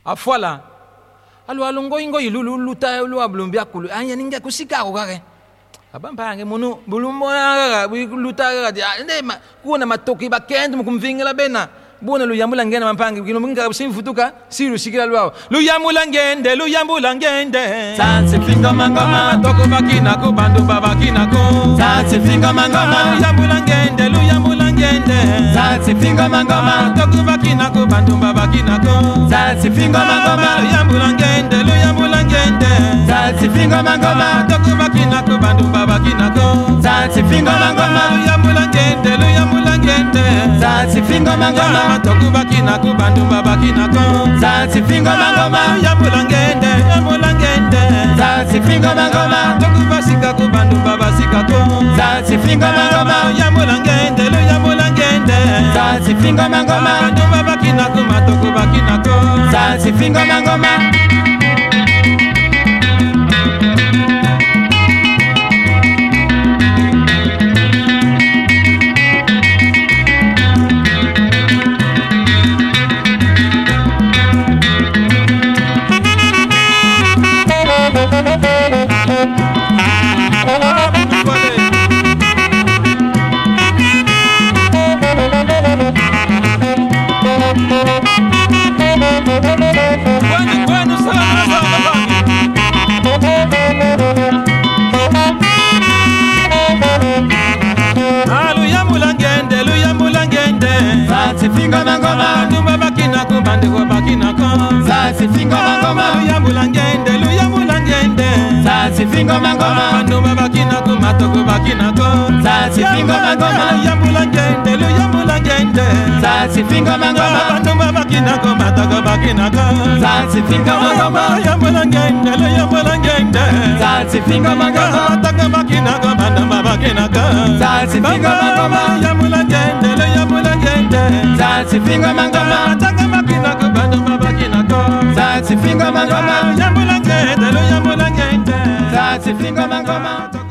Afwala alu alungo ingo ilulu luta lu ablumbia kulu anya ninga kusika ko kare abampa nge munu bulumona luta ga ende kuna matoki bakende mukumvingela bena bona lu yambula ngene mampangi kino munga simfutuka siru sikira lu yambula ngende Sansi finga mangoma toko bakina ko bandu babakina ko Sansi finga mangoma lu yambula ngende Sansi finga mangoma toko bakina ko bandu babakina ko Sansi finga mangoma lu yambula ngende Sansi finga mangoma toko bakina ko bandu babakina ko Sansi finga mangoma lu yambula ngende Sansi finga mangoma toko bakina ko bandu babakina ko Sansi finga mangoma yambula ngende Sansi finga mangoma toko basika ko bandu babasika ko Sansi finga mangoma yambula ngende Sansi finga mangoma bandu babakina ko matoko bakina ko Sansi finga mangoma Sansi finga mangoma bandu babakina ko bandu babakina ko Sansi finga mangoma lu yambula ngende Sansi finga mangoma bandu babakina ko matoko bakina ko Sansi finga mangoma lu yambula ngende Sansi finga mangoma bandu babakina ko matoko bakina ko Sansi finga mangoma yambula ngende Sansi finga mangoma matoko bakina ko bandu babakina ko Sansi finga mangoma yambula ngende Sansi finga mangoma matoko bakina ko bandu babakina ko Sansi finga mangoma yambula ngende Sansi finga mangoma